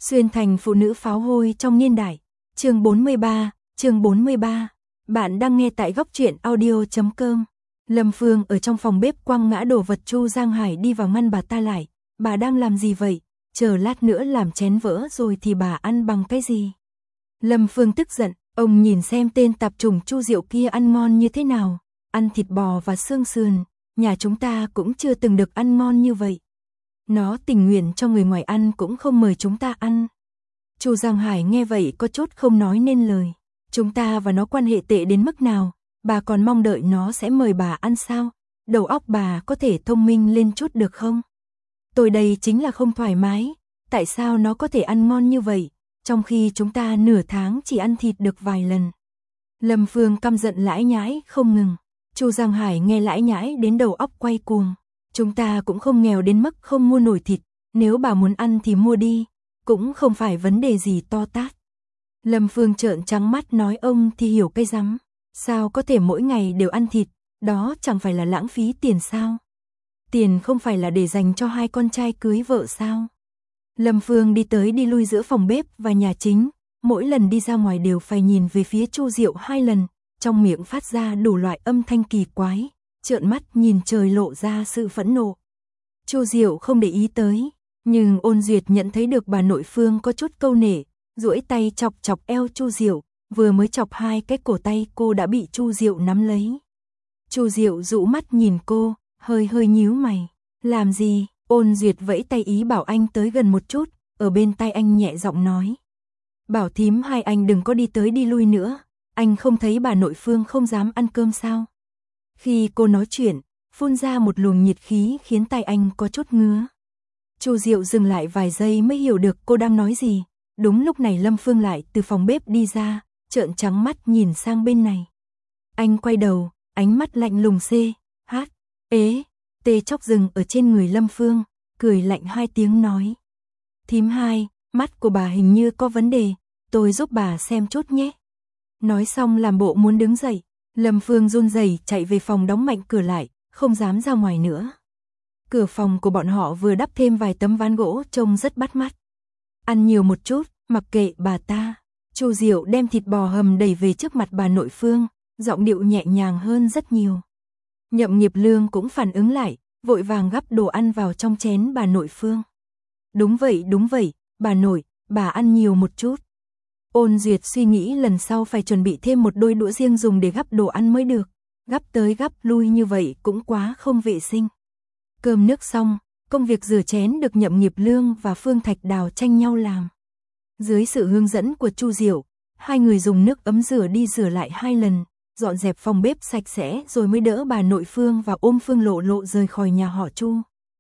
Xuyên thành phụ nữ pháo hôi trong niên đại. Chương 43. Bạn đang nghe tại góc truyện audio.com. Lâm Phương ở trong phòng bếp quăng ngã đồ vật. Chu Giang Hải đi vào ngăn bà ta lại. Bà đang làm gì vậy? Chờ lát nữa làm chén vỡ rồi thì bà ăn bằng cái gì? Lâm Phương tức giận. Ông nhìn xem tên tạp chủng Chu Diệu kia ăn ngon như thế nào. Ăn thịt bò và xương sườn. Nhà chúng ta cũng chưa từng được ăn ngon như vậy. Nó tình nguyện cho người ngoài ăn cũng không mời chúng ta ăn. Chu Giang Hải nghe vậy có chút không nói nên lời. Chúng ta và nó quan hệ tệ đến mức nào, bà còn mong đợi nó sẽ mời bà ăn sao? Đầu óc bà có thể thông minh lên chút được không? Tôi đây chính là không thoải mái, tại sao nó có thể ăn ngon như vậy, trong khi chúng ta nửa tháng chỉ ăn thịt được vài lần. Lâm Phương căm giận lải nhải không ngừng. Chu Giang Hải nghe lải nhải đến đầu óc quay cuồng. Chúng ta cũng không nghèo đến mức không mua nổi thịt, nếu bà muốn ăn thì mua đi, cũng không phải vấn đề gì to tát. Lâm Phương trợn trắng mắt nói ông thì hiểu cái rắm, sao có thể mỗi ngày đều ăn thịt, đó chẳng phải là lãng phí tiền sao? Tiền không phải là để dành cho hai con trai cưới vợ sao? Lâm Phương đi tới đi lui giữa phòng bếp và nhà chính, mỗi lần đi ra ngoài đều phải nhìn về phía Chu Diệu 2 lần, trong miệng phát ra đủ loại âm thanh kỳ quái. Trợn mắt nhìn trời lộ ra sự phẫn nộ. Chu Diệu không để ý tới, nhưng Ôn Duyệt nhận thấy được bà nội Phương có chút câu nể, duỗi tay chọc chọc eo Chu Diệu, vừa mới chọc hai cái cổ tay cô đã bị Chu Diệu nắm lấy. Chu Diệu dụ mắt nhìn cô, hơi nhíu mày. Làm gì? Ôn Duyệt vẫy tay ý bảo anh tới gần một chút, ở bên tai anh nhẹ giọng nói. Bảo thím hai anh đừng có đi tới đi lui nữa, anh không thấy bà nội Phương không dám ăn cơm sao? Khi cô nói chuyện, phun ra một luồng nhiệt khí khiến tai anh có chút ngứa. Chu Diệu dừng lại vài giây mới hiểu được cô đang nói gì. Đúng lúc này Lâm Phương lại từ phòng bếp đi ra, trợn trắng mắt nhìn sang bên này. Anh quay đầu, ánh mắt lạnh lùng tê chóc rừng ở trên người Lâm Phương, cười lạnh 2 tiếng nói. Thím hai, mắt của bà hình như có vấn đề, tôi giúp bà xem chút nhé. Nói xong làm bộ muốn đứng dậy. Lâm Phương run rẩy chạy về phòng đóng mạnh cửa lại, không dám ra ngoài nữa. Cửa phòng của bọn họ vừa đắp thêm vài tấm ván gỗ trông rất bắt mắt. Ăn nhiều một chút, mặc kệ bà ta. Chu Diệu đem thịt bò hầm đẩy về trước mặt bà nội Phương, giọng điệu nhẹ nhàng hơn rất nhiều. Nhậm Nghiệp Lương cũng phản ứng lại, vội vàng gắp đồ ăn vào trong chén bà nội Phương. Đúng vậy, bà nội, bà ăn nhiều một chút. Ôn Duyệt suy nghĩ lần sau phải chuẩn bị thêm một đôi đũa riêng dùng để gắp đồ ăn mới được. Gắp tới gắp lui như vậy cũng quá không vệ sinh. Cơm nước xong, công việc rửa chén được Nhậm Nghiệp Lương và Phương Thạch Đào tranh nhau làm. Dưới sự hướng dẫn của Chu Diệu, hai người dùng nước ấm rửa đi rửa lại 2 lần, dọn dẹp phòng bếp sạch sẽ rồi mới đỡ bà nội Phương và ôm Phương Lộ Lộ rời khỏi nhà họ Chu.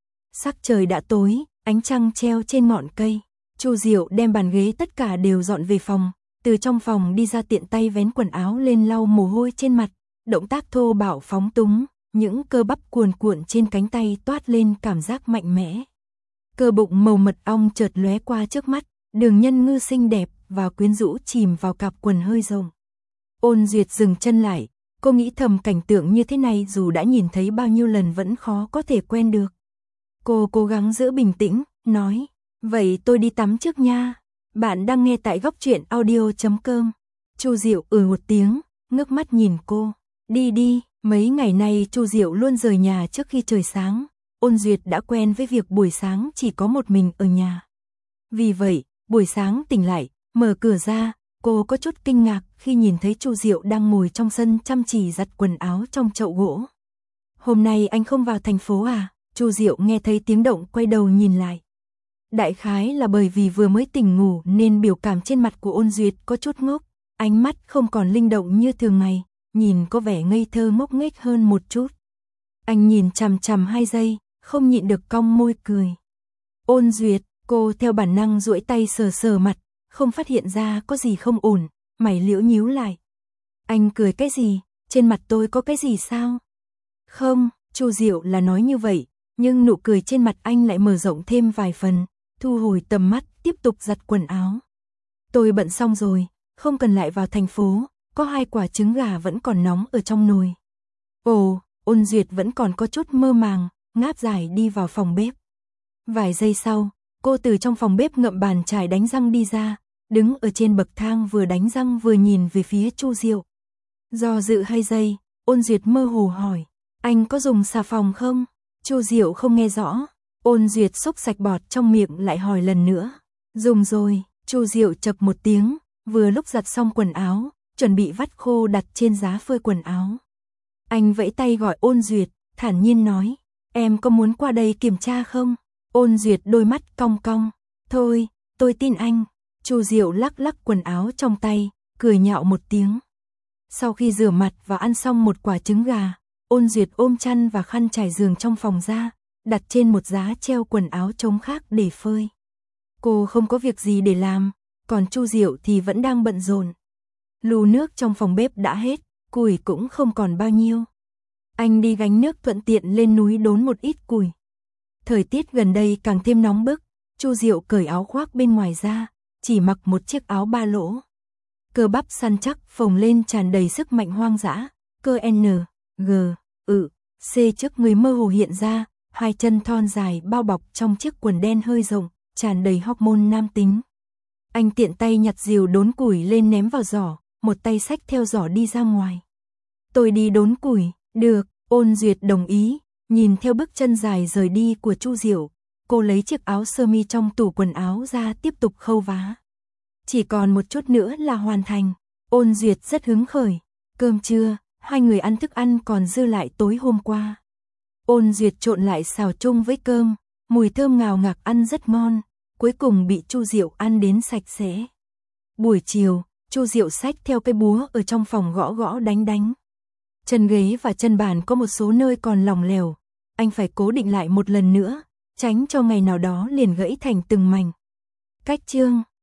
Sắc trời đã tối, ánh trăng treo trên ngọn cây. Chu Diệu đem bàn ghế tất cả đều dọn về phòng, từ trong phòng đi ra tiện tay vén quần áo lên lau mồ hôi trên mặt, động tác thô bạo phóng túng, những cơ bắp cuồn cuộn trên cánh tay toát lên cảm giác mạnh mẽ. Cơ bụng màu mật ong chợt lóe qua trước mắt, đường nhân ngư xinh đẹp và quyến rũ chìm vào cặp quần hơi rộng. Ôn Duyệt dừng chân lại, cô nghĩ thầm cảnh tượng như thế này dù đã nhìn thấy bao nhiêu lần vẫn khó có thể quen được. Cô cố gắng giữ bình tĩnh, nói. Vậy tôi đi tắm trước nha. Bạn đang nghe tại góc truyện audio.com. Chu Diệu một tiếng, ngước mắt nhìn cô. Đi, mấy ngày nay Chu Diệu luôn rời nhà trước khi trời sáng. Ôn Duyệt đã quen với việc buổi sáng chỉ có một mình ở nhà. Vì vậy, buổi sáng tỉnh lại, mở cửa ra, cô có chút kinh ngạc khi nhìn thấy Chu Diệu đang ngồi trong sân chăm chỉ giặt quần áo trong chậu gỗ. Hôm nay anh không vào thành phố à? Chu Diệu nghe thấy tiếng động quay đầu nhìn lại. Đại khái là bởi vì vừa mới tỉnh ngủ nên biểu cảm trên mặt của Ôn Duyệt có chút ngốc, ánh mắt không còn linh động như thường ngày, nhìn có vẻ ngây thơ ngốc nghếch hơn một chút. Anh nhìn chằm chằm 2 giây, không nhịn được cong môi cười. Ôn Duyệt, cô theo bản năng duỗi tay sờ mặt, không phát hiện ra có gì không ổn, mày liễu nhíu lại. Anh cười cái gì? Trên mặt tôi có cái gì sao? Không, Chu Diệu là nói như vậy, nhưng nụ cười trên mặt anh lại mở rộng thêm vài phần. Thu hồi tầm mắt, tiếp tục giặt quần áo. Tôi bận xong rồi, không cần lại vào thành phố, có 2 quả trứng gà vẫn còn nóng ở trong nồi. Ồ, Ôn Duyệt vẫn còn có chút mơ màng, ngáp dài đi vào phòng bếp. Vài giây sau, Cô từ trong phòng bếp ngậm bàn chải đánh răng đi ra, đứng ở trên bậc thang vừa đánh răng vừa nhìn về phía Chu Diệu. Do dự hay giây, Ôn Duyệt mơ hồ hỏi, anh có dùng xà phòng không? Chu Diệu không nghe rõ, Ôn Duyệt xúc sạch bọt trong miệng lại hỏi lần nữa. Dùng rồi, Chu Diệu chập một tiếng, vừa lúc giặt xong quần áo, chuẩn bị vắt khô đặt trên giá phơi quần áo. Anh vẫy tay gọi Ôn Duyệt, thản nhiên nói, em có muốn qua đây kiểm tra không? Ôn Duyệt đôi mắt cong cong, thôi, tôi tin anh. Chu Diệu lắc lắc quần áo trong tay, cười nhạo một tiếng. Sau khi rửa mặt và ăn xong một quả trứng gà, Ôn Duyệt ôm chăn và khăn trải giường trong phòng ra, đặt trên một giá treo quần áo trống khác để phơi. Cô không có việc gì để làm, còn Chu Diệu thì vẫn đang bận rộn. Lu nước trong phòng bếp đã hết, củi cũng không còn bao nhiêu. Anh đi gánh nước thuận tiện lên núi đốn một ít củi. Thời tiết gần đây càng thêm nóng bức, Chu Diệu cởi áo khoác bên ngoài ra, chỉ mặc một chiếc áo ba lỗ. Cơ bắp săn chắc phồng lên tràn đầy sức mạnh hoang dã, cơ N, G, C trước người mơ hồ hiện ra, hai chân thon dài bao bọc trong chiếc quần đen hơi rộng, tràn đầy hormone nam tính. Anh tiện tay nhặt rìu đốn củi lên ném vào giỏ, một tay xách theo giỏ đi ra ngoài. Tôi đi đốn củi, được, Ôn Duyệt đồng ý, nhìn theo bước chân dài rời đi của Chu Diệu, cô lấy chiếc áo sơ mi trong tủ quần áo ra tiếp tục khâu vá. Chỉ còn một chút nữa là hoàn thành, Ôn Duyệt rất hứng khởi. Cơm trưa, hai người ăn thức ăn còn dư lại tối hôm qua. Ôn Duyệt trộn lại xào chung với cơm, mùi thơm ngào ngạt ăn rất ngon, cuối cùng bị Chu Diệu ăn đến sạch sẽ. Buổi chiều, Chu Diệu xách theo cây búa ở trong phòng gõ gõ đánh đánh. Chân ghế và chân bàn có một số nơi còn lỏng lẻo, anh phải cố định lại một lần nữa, tránh cho ngày nào đó liền gãy thành từng mảnh. Cách chương